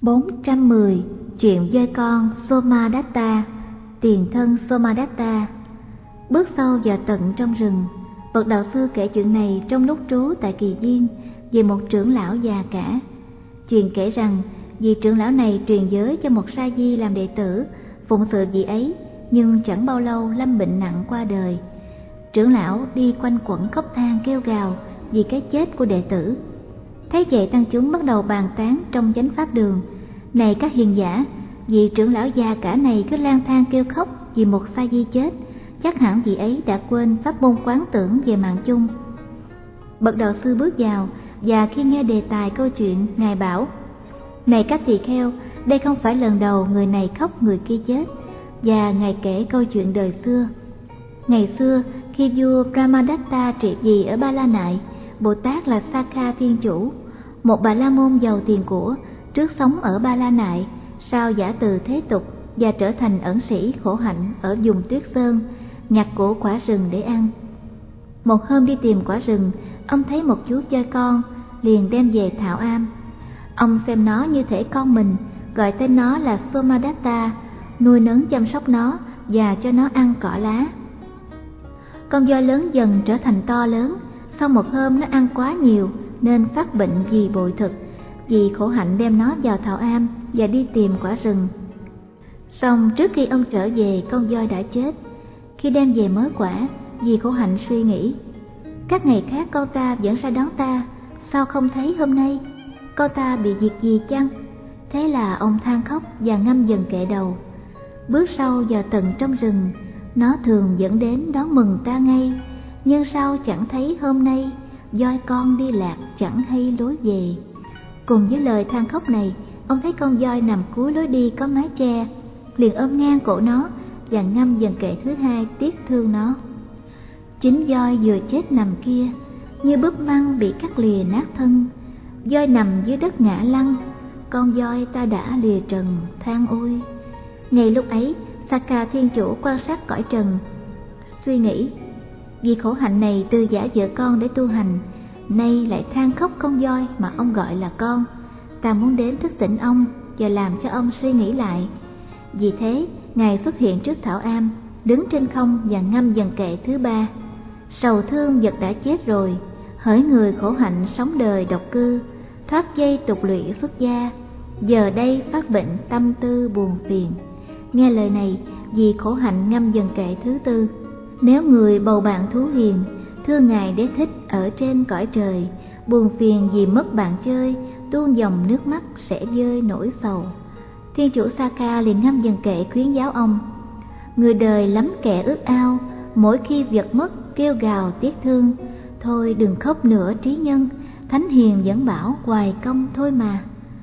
410. Chuyện voi con Somadatta, tiền thân Somadatta. Bước sâu vào tận trong rừng, bậc đạo sư kể chuyện này trong lúc trú tại Kỳ Viên về một trưởng lão già cả. Chuyện kể rằng vị trưởng lão này truyền giới cho một sa di làm đệ tử, phụng sự vị ấy, nhưng chẳng bao lâu lâm bệnh nặng qua đời. Trưởng lão đi quanh quẩn khóc than kêu gào vì cái chết của đệ tử. Thấy vậy, tăng chúng bắt đầu bàn tán trong chánh pháp đường: này các hiền giả, vị trưởng lão già cả này cứ lang thang kêu khóc vì một sa di chết, chắc hẳn vị ấy đã quên pháp môn quán tưởng về mạng chung. Bậc đạo sư bước vào, và khi nghe đề tài câu chuyện, ngài bảo: này các tỳ kheo, đây không phải lần đầu người này khóc người kia chết. Và ngài kể câu chuyện đời xưa. Ngày xưa, khi vua Brahmadatta trị vì ở Ba La Nại, Bồ Tát là Sakha Thiên Chủ, một bà la môn giàu tiền của, trước sống ở Ba La Nại, sau giả từ thế tục và trở thành ẩn sĩ khổ hạnh ở vùng Tuyết Sơn, nhặt củ quả rừng để ăn. Một hôm đi tìm quả rừng, ông thấy một chú voi con, liền đem về thảo am. Ông xem nó như thể con mình, gọi tên nó là Somadatta, nuôi nấng chăm sóc nó và cho nó ăn cỏ lá. Con voi lớn dần trở thành to lớn. Sau một hôm nó ăn quá nhiều nên phát bệnh vì bội thực. Vì khổ hạnh đem nó vào thảo am và đi tìm quả rừng. Song trước khi ông trở về, con voi đã chết. Khi đem về mớ quả, vì khổ hạnh suy nghĩ: các ngày khác con ta vẫn ra đón ta, sao không thấy hôm nay? Con ta bị việc gì chăng? Thế là ông than khóc và ngâm dần kệ đầu. Bước sâu vào tận trong rừng, nó thường dẫn đến đón mừng ta ngay, nhưng sao chẳng thấy hôm nay, voi con đi lạc chẳng hay lối về. Cùng với lời than khóc này, ông thấy con voi nằm cuối lối đi có mái che, liền ôm ngang cổ nó và ngâm dần kệ thứ hai tiếc thương nó. Chính voi vừa chết nằm kia, như búp măng bị cắt lìa nát thân. Voi nằm dưới đất ngã lăn, con voi ta đã lìa trần than ôi. Ngay lúc ấy, Sakha Thiên Chủ quan sát cõi trần, suy nghĩ: vì khổ hạnh này từ giả vợ con để tu hành, nay lại than khóc con voi mà ông gọi là con. Ta muốn đến thức tỉnh ông và làm cho ông suy nghĩ lại. Vì thế, ngài xuất hiện trước thảo am, đứng trên không và ngâm dần kệ thứ ba: sầu thương vật đã chết rồi, hỡi người khổ hạnh sống đời độc cư, thoát dây tục lụy xuất gia, giờ đây phát bệnh tâm tư buồn phiền. Nghe lời này, vì khổ hạnh ngâm dần kệ thứ tư: nếu người bầu bạn thú hiền, thương ngài đế thích ở trên cõi trời, buồn phiền vì mất bạn chơi, tuôn dòng nước mắt sẽ vơi nỗi sầu. Thiên chủ Sakha liền ngâm dần kệ khuyến giáo ông: người đời lắm kẻ ước ao, mỗi khi vật mất kêu gào tiếc thương. Thôi đừng khóc nữa trí nhân, thánh hiền vẫn bảo hoài công thôi mà.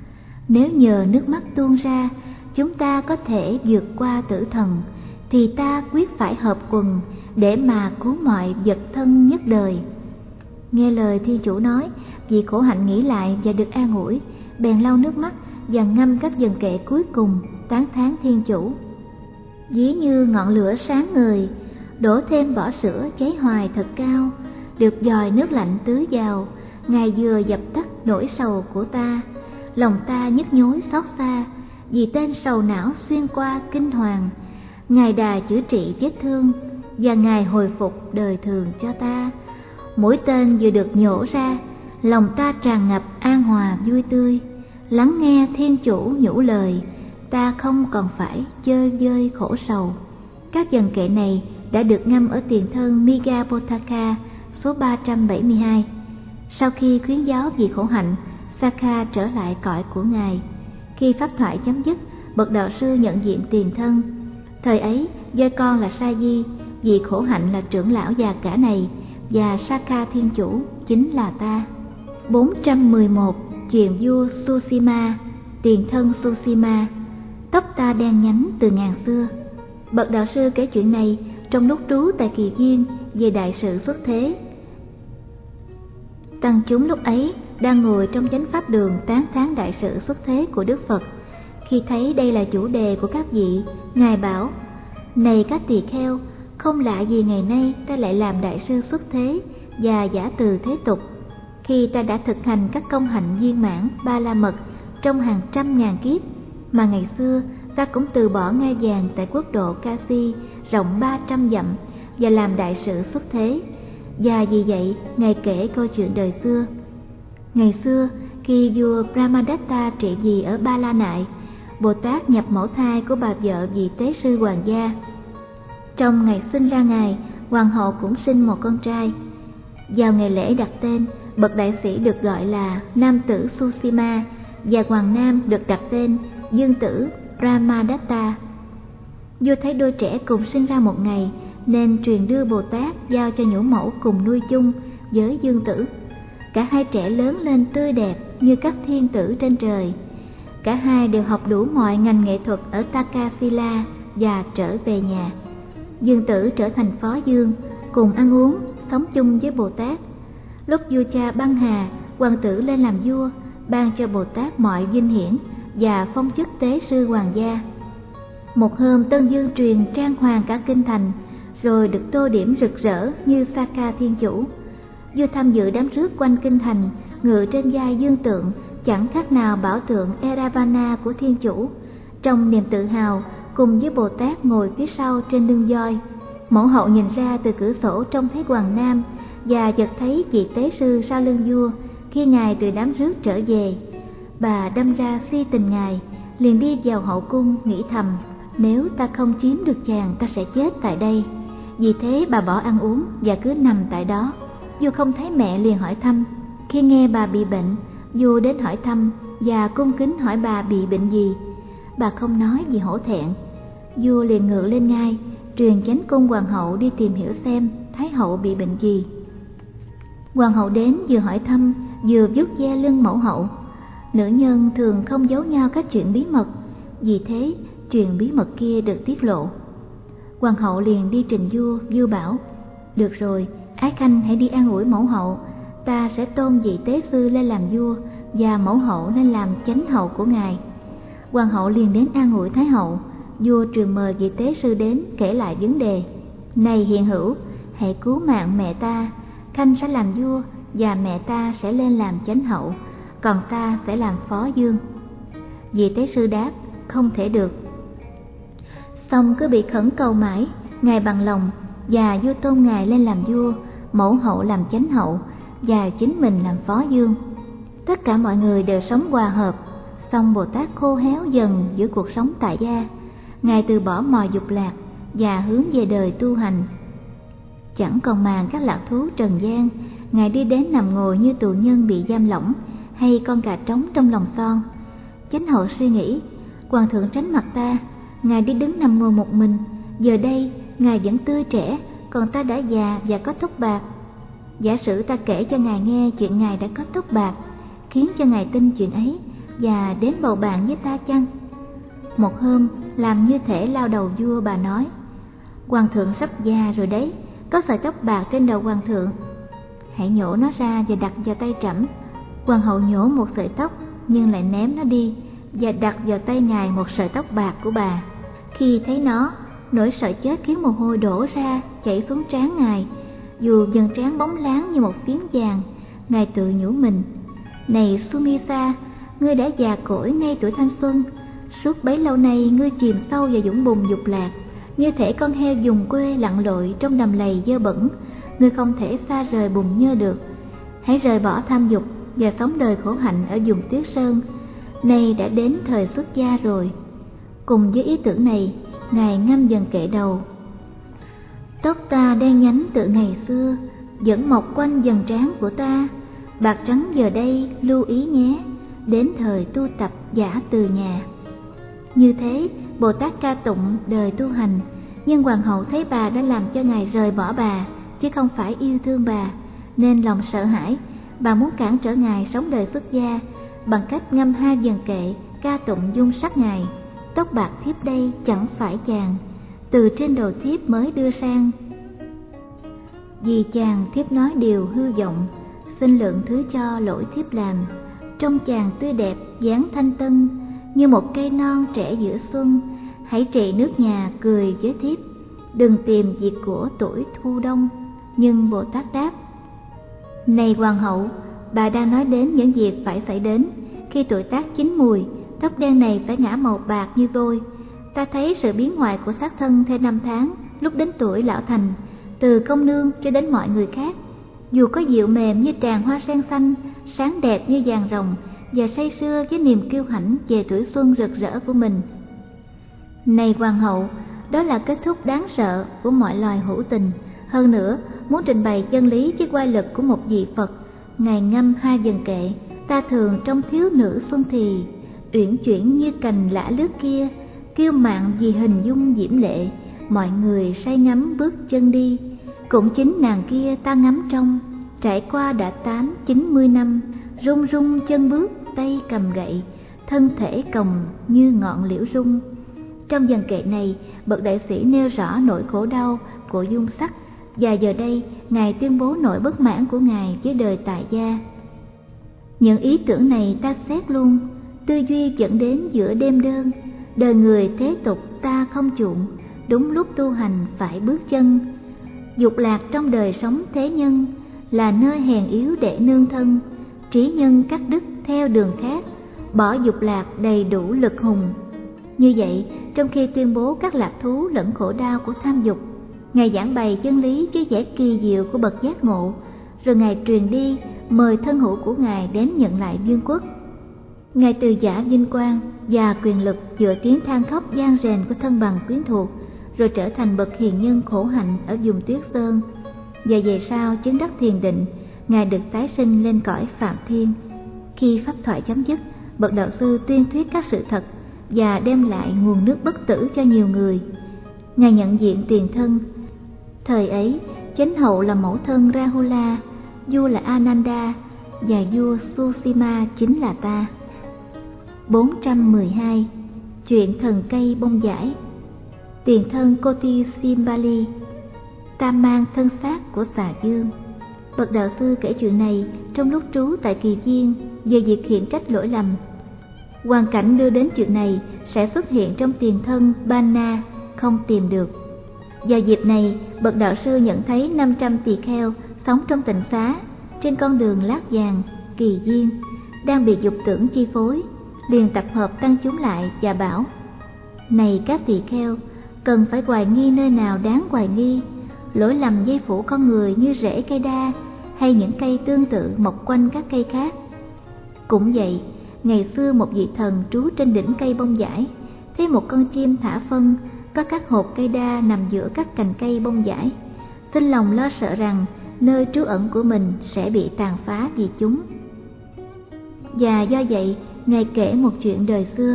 Nếu nhờ nước mắt tuôn ra, chúng ta có thể vượt qua tử thần, thì ta quyết phải hợp quần để mà cứu mọi vật thân nhất đời. Nghe lời thiên chủ nói, vì khổ hạnh nghĩ lại và được an ủi, bèn lau nước mắt và ngâm các dần kệ cuối cùng tán thán thiên chủ: ví như ngọn lửa sáng ngời, đổ thêm vỏ sữa cháy hoài thật cao, được dòi nước lạnh tưới vào, ngài vừa dập tắt nỗi sầu của ta. Lòng ta nhức nhối xót xa, vì tên sầu não xuyên qua kinh hoàng. Ngài đà chữa trị vết thương, và ngài hồi phục đời thường cho ta. Mũi tên vừa được nhổ ra, lòng ta tràn ngập an hòa vui tươi. Lắng nghe thiên chủ nhủ lời, ta không còn phải chơi vơi khổ sầu. Các dần kệ này đã được ngâm ở tiền thân Migapotaka số 372. Sau khi khuyến giáo vì khổ hạnh, Sakha trở lại cõi của ngài. Khi pháp thoại chấm dứt, bậc đạo sư nhận diện tiền thân. Thời ấy, voi con là Sa Di, vì khổ hạnh là trưởng lão già cả này, và Sakha Thiên Chủ chính là ta. 411. Chuyện vua Susima, tiền thân Susima. Tóc ta đen nhánh từ ngàn xưa. Bậc đạo sư kể chuyện này trong lúc trú tại Kỳ Viên về đại sự xuất thế. Tăng chúng lúc ấy đang ngồi trong chánh pháp đường tán thán đại sự xuất thế của Đức Phật. Khi thấy đây là chủ đề của các vị, ngài bảo: này các tỳ kheo, không lạ gì ngày nay ta lại làm đại sư xuất thế và giả từ thế tục. Khi ta đã thực hành các công hạnh viên mãn ba la mật trong hàng trăm ngàn kiếp, mà ngày xưa ta cũng từ bỏ ngai vàng tại quốc độ Kasi rộng 300 dặm và làm đại sự xuất thế. Và vì vậy, Ngài kể câu chuyện đời xưa. Ngày xưa, khi vua Brahmadatta trị vì ở Ba La Nại, Bồ Tát nhập mẫu thai của bà vợ vị tế sư hoàng gia. Trong ngày sinh ra Ngài, hoàng hậu cũng sinh một con trai. Vào ngày lễ đặt tên, bậc đại sĩ được gọi là nam tử Susima và hoàng nam được đặt tên dương tử Brahmadatta. Vua thấy đôi trẻ cùng sinh ra một ngày nên truyền đưa Bồ Tát giao cho nhũ mẫu cùng nuôi chung với dương tử. Cả hai trẻ lớn lên tươi đẹp như các thiên tử trên trời. Cả hai đều học đủ mọi ngành nghệ thuật ở Takasila và trở về nhà. Dương tử trở thành phó dương, cùng ăn uống, sống chung với Bồ Tát. Lúc vua cha băng hà, hoàng tử lên làm vua, ban cho Bồ Tát mọi vinh hiển và phong chức tế sư hoàng gia. Một hôm Tân Dương truyền trang hoàng cả kinh thành, rồi được tô điểm rực rỡ như Saka Thiên Chủ. Vua tham dự đám rước quanh kinh thành, ngự trên vai dương tượng, chẳng khác nào bảo tượng Eravana của Thiên Chủ. Trong niềm tự hào, cùng với Bồ Tát ngồi phía sau trên lưng voi. Mẫu hậu nhìn ra từ cửa sổ trông thấy hoàng nam và chợt thấy vị tế sư sau lưng vua khi ngài từ đám rước trở về. Bà đâm ra si tình ngài, liền đi vào hậu cung nghĩ thầm: nếu ta không chiếm được chàng, ta sẽ chết tại đây. Vì thế bà bỏ ăn uống và cứ nằm tại đó. Vua không thấy mẹ liền hỏi thăm. Khi nghe bà bị bệnh, vua đến hỏi thăm và cung kính hỏi bà bị bệnh gì. Bà không nói vì hổ thẹn. Vua liền ngự lên ngai, truyền chánh cung hoàng hậu đi tìm hiểu xem thái hậu bị bệnh gì. Hoàng hậu đến vừa hỏi thăm vừa vuốt ve lưng mẫu hậu. Nữ nhân thường không giấu nhau các chuyện bí mật, vì thế chuyện bí mật kia được tiết lộ. Hoàng hậu liền đi trình vua. Vua bảo: được rồi, Ái Khanh hãy đi an ủi mẫu hậu. Ta sẽ tôn vị tế sư lên làm vua và mẫu hậu nên làm chánh hậu của ngài. Hoàng hậu liền đến an ủi thái hậu. Vua truyền mời vị tế sư đến kể lại vấn đề. Này hiền hữu, hãy cứu mạng mẹ ta. Khanh sẽ làm vua và mẹ ta sẽ lên làm chánh hậu, còn ta sẽ làm phó dương. Vị tế sư đáp: không thể được. Xong cứ bị khẩn cầu mãi, ngài bằng lòng và vua tôn ngài lên làm vua, mẫu hậu làm chánh hậu và chính mình làm phó dương. Tất cả mọi người đều sống hòa hợp. Xong Bồ Tát khô héo dần giữa cuộc sống tại gia. Ngài từ bỏ mọi dục lạc và hướng về đời tu hành. Chẳng còn màng các lạc thú trần gian, ngài đi đến nằm ngồi như tù nhân bị giam lỏng hay con gà trống trong lòng son. Chánh hậu suy nghĩ: hoàng thượng tránh mặt ta, ngài đi đứng nằm ngồi một mình. Giờ đây ngài vẫn tươi trẻ, còn ta đã già và có tóc bạc. Giả sử ta kể cho ngài nghe chuyện ngài đã có tóc bạc, khiến cho ngài tin chuyện ấy và đến bầu bạn với ta chăng? Một hôm, làm như thể lao đầu vua, bà nói: hoàng thượng sắp già rồi đấy, có sợi tóc bạc trên đầu hoàng thượng. Hãy nhổ nó ra và đặt vào tay trẫm. Hoàng hậu nhổ một sợi tóc nhưng lại ném nó đi và đặt vào tay ngài một sợi tóc bạc của bà. Khi thấy nó, nỗi sợ chết khiến mồ hôi đổ ra chảy xuống trán ngài. Dù dần trán bóng láng như một phiến vàng, ngài tự nhủ mình: này Sumisa, ngươi đã già cỗi ngay tuổi thanh xuân. Suốt bấy lâu nay ngươi chìm sâu vào vũng bùn dục lạc, như thể con heo vùng quê lặn lội trong đầm lầy dơ bẩn. Ngươi không thể xa rời bùn nhơ được. Hãy rời bỏ tham dục và sống đời khổ hạnh ở vùng Tuyết Sơn. Nay đã đến thời xuất gia rồi. Cùng với ý tưởng này, ngài ngâm dần kệ đầu: tóc ta đen nhánh từ ngày xưa, vẫn mọc quanh dần trán của ta. Bạc trắng giờ đây lưu ý nhé, đến thời tu tập giả từ nhà. Như thế, Bồ Tát ca tụng đời tu hành, nhưng hoàng hậu thấy bà đã làm cho ngài rời bỏ bà, chứ không phải yêu thương bà, nên lòng sợ hãi. Bà muốn cản trở ngài sống đời xuất gia bằng cách ngâm 2 dần kệ ca tụng dung sắc ngài. Tóc bạc thiếp đây chẳng phải chàng, từ trên đầu thiếp mới đưa sang. Vì chàng thiếp nói điều hư vọng, xin lượng thứ cho lỗi thiếp làm. Trông chàng tươi đẹp dáng thanh tân, như một cây non trẻ giữa xuân. Hãy trị nước nhà cười với thiếp, đừng tìm việc của tuổi thu đông. Nhưng Bồ Tát đáp: này hoàng hậu, bà đang nói đến những việc phải xảy đến. khi tuổi tác chín mùi, tóc đen này phải ngả màu bạc như vôi. Ta thấy sự biến hoại của xác thân theo năm tháng, lúc đến tuổi lão thành, từ công nương cho đến mọi người khác. Dù có dịu mềm như tràng hoa sen xanh, sáng đẹp như vàng rồng, và say sưa với niềm kiêu hãnh về tuổi xuân rực rỡ của mình. Này hoàng hậu, đó là kết thúc đáng sợ của mọi loài hữu tình. Hơn nữa, muốn trình bày chân lý với oai lực của một vị Phật, ngài ngâm hai vần kệ: ta thường trong thiếu nữ xuân thì, uyển chuyển như cành lã lướt kia, kiêu mạn vì hình dung diễm lệ, mọi người say ngắm bước chân đi. Cũng chính nàng kia ta ngắm trong, trải qua đã 80-90 năm, rung rung chân bước, tay cầm gậy, thân thể còng như ngọn liễu rung. Trong vần kệ này, bậc đại sĩ nêu rõ nỗi khổ đau của dung sắc, và giờ đây ngài tuyên bố nỗi bất mãn của ngài với đời tại gia. Những ý tưởng này ta xét luôn, tư duy dẫn đến giữa đêm đơn, đời người thế tục ta không chuộng, đúng lúc tu hành phải bước chân. Dục lạc trong đời sống thế nhân, là nơi hèn yếu để nương thân, trí nhân cắt đứt theo đường khác, bỏ dục lạc đầy đủ lực hùng. Như vậy, trong khi tuyên bố các lạc thú lẫn khổ đau của tham dục, ngài giảng bày chân lý với vẻ kỳ diệu của bậc giác ngộ, rồi ngài truyền đi mời thân hữu của ngài đến nhận lại vương quốc. Ngài từ giả vinh quang và quyền lực dựa tiếng than khóc gian rền của thân bằng quyến thuộc, rồi trở thành bậc hiền nhân khổ hạnh ở vùng Tuyết Sơn. Và về sau chứng đắc thiền định, ngài được tái sinh lên cõi Phạm Thiên. Khi pháp thoại chấm dứt, bậc đạo sư tuyên thuyết các sự thật và đem lại nguồn nước bất tử cho nhiều người. Ngài nhận diện tiền thân. Thời ấy, chánh hậu là mẫu thân Rahula, vua là Ananda và vua Susima chính là ta. 412. Chuyện thần cây bông dải. Tiền thân Koti Simbali, ta mang thân xác của xà dương. Bậc đạo sư kể chuyện này trong lúc trú tại Kỳ Viên về việc khiển trách lỗi lầm. Hoàn cảnh đưa đến chuyện này sẽ xuất hiện trong tiền thân Bana không tìm được. Và dịp này, bậc đạo sư nhận thấy 500 tỳ kheo sống trong tịnh xá trên con đường Lát Vàng, Kỳ Viên, đang bị dục tưởng chi phối, liền tập hợp tăng chúng lại và bảo: này các tỳ kheo, cần phải hoài nghi nơi nào đáng hoài nghi, lỗi lầm dây phủ con người như rễ cây đa hay những cây tương tự mọc quanh các cây khác. Cũng vậy, ngày xưa một vị thần trú trên đỉnh cây bông dải, thấy một con chim thả phân có các hột cây đa nằm giữa các cành cây bông dải, sinh lòng lo sợ rằng nơi trú ẩn của mình sẽ bị tàn phá vì chúng. Và do vậy, ngài kể một chuyện đời xưa.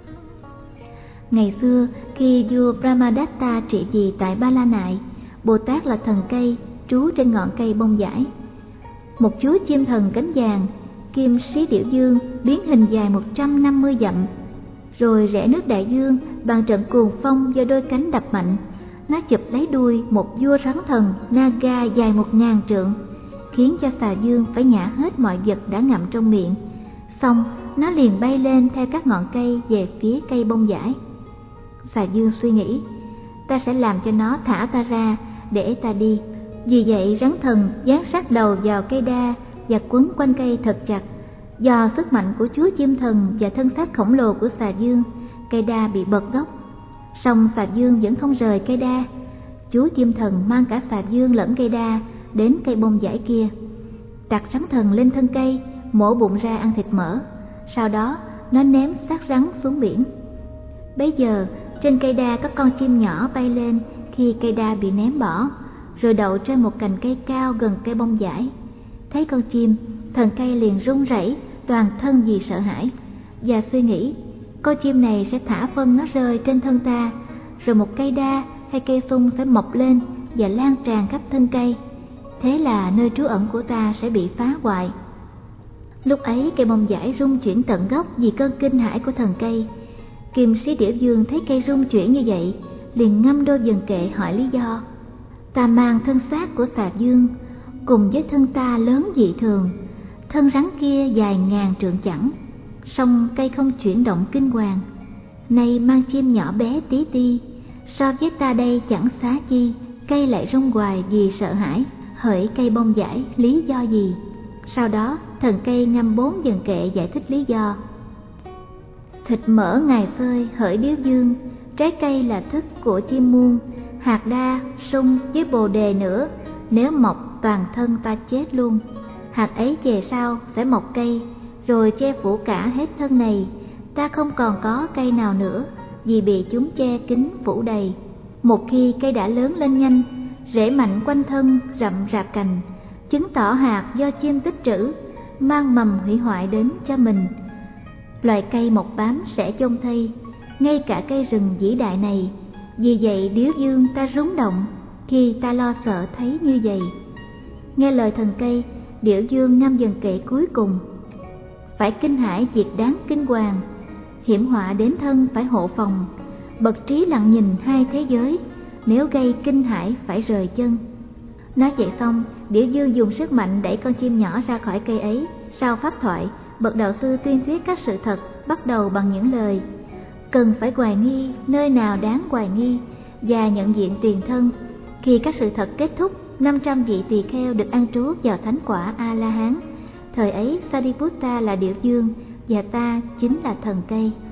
Ngày xưa, khi vua Brahmadatta trị vì tại Ba La Nại, Bồ Tát là thần cây trú trên ngọn cây bông dải. Một chú chim thần cánh vàng, Kim Sĩ Điểu Dương, biến hình dài 150 dặm, rồi rẽ nước đại dương bằng trận cuồng phong do đôi cánh đập mạnh. Nó chụp lấy đuôi một vua rắn thần Naga dài 1000 trượng, khiến cho xà dương phải nhả hết mọi vật đã ngậm trong miệng. Xong, nó liền bay lên theo các ngọn cây về phía cây bông dải. Xà dương suy nghĩ: ta sẽ làm cho nó thả ta ra để ta đi. Vì vậy, rắn thần dán sát đầu vào cây đa và quấn quanh cây thật chặt. Do sức mạnh của chú chim thần và thân xác khổng lồ của xà dương, cây đa bị bật gốc. Song xà dương vẫn không rời cây đa. Chú chim thần mang cả xà dương lẫn cây đa đến cây bông dải kia, đặt rắn thần lên thân cây, mổ bụng ra ăn thịt mỡ. Sau đó nó ném xác rắn xuống biển. Bấy giờ trên cây đa có con chim nhỏ bay lên khi cây đa bị ném bỏ, rồi đậu trên một cành cây cao gần cây bông dải. Thấy con chim, thần cây liền run rẩy toàn thân vì sợ hãi, và suy nghĩ: con chim này sẽ thả phân nó rơi trên thân ta, rồi một cây đa hay cây sung sẽ mọc lên và lan tràn khắp thân cây. Thế là nơi trú ẩn của ta sẽ bị phá hoại. Lúc ấy cây bông dải rung chuyển tận gốc vì cơn kinh hãi của thần cây. Kim Sĩ Điểu Dương thấy cây rung chuyển như vậy, liền ngâm đôi vần kệ hỏi lý do. Ta mang thân xác của xà dương, cùng với thân ta lớn dị thường, thân rắn kia dài 1000 trượng chẵn, song cây không chuyển động kinh hoàng. Nay mang chim nhỏ bé tí ti, so với ta đây chẳng xá chi, cây lại rung hoài vì sợ hãi. Hỡi cây bông dải, lý do gì? Sau đó thần cây ngâm 4 dần kệ giải thích lý do. Thịt mỡ ngài phơi hỡi điếu dương, trái cây là thức của chim muôn, hạt đa, sung với bồ đề nữa, nếu mọc toàn thân ta chết luôn. Hạt ấy về sau sẽ mọc cây, rồi che phủ cả hết thân này, ta không còn có cây nào nữa, vì bị chúng che kín phủ đầy. Một khi cây đã lớn lên nhanh, rễ mạnh quanh thân, rậm rạp cành, chứng tỏ hạt do chim tích trữ, mang mầm hủy hoại đến cho mình. Loài cây mọc bám sẽ chôn thây, ngay cả cây rừng vĩ đại này. Vì vậy điếu dương ta rúng động khi ta lo sợ thấy như vậy. Nghe lời thần cây, điểu dương ngâm dần kệ cuối cùng. Phải kinh hãi việc đáng kinh hoàng, hiểm họa đến thân phải hộ phòng. Bậc trí lặng nhìn hai thế giới, nếu gây kinh hãi phải rời chân. Nói vậy xong, điểu dương dùng sức mạnh đẩy con chim nhỏ ra khỏi cây ấy. Sau pháp thoại, bậc đạo sư tuyên thuyết các sự thật, bắt đầu bằng những lời: cần phải hoài nghi nơi nào đáng hoài nghi, và nhận diện tiền thân. Khi các sự thật kết thúc, 500 vị tỳ kheo được an trú vào thánh quả A La Hán. Thời ấy Sariputta là điểu dương và ta chính là thần cây.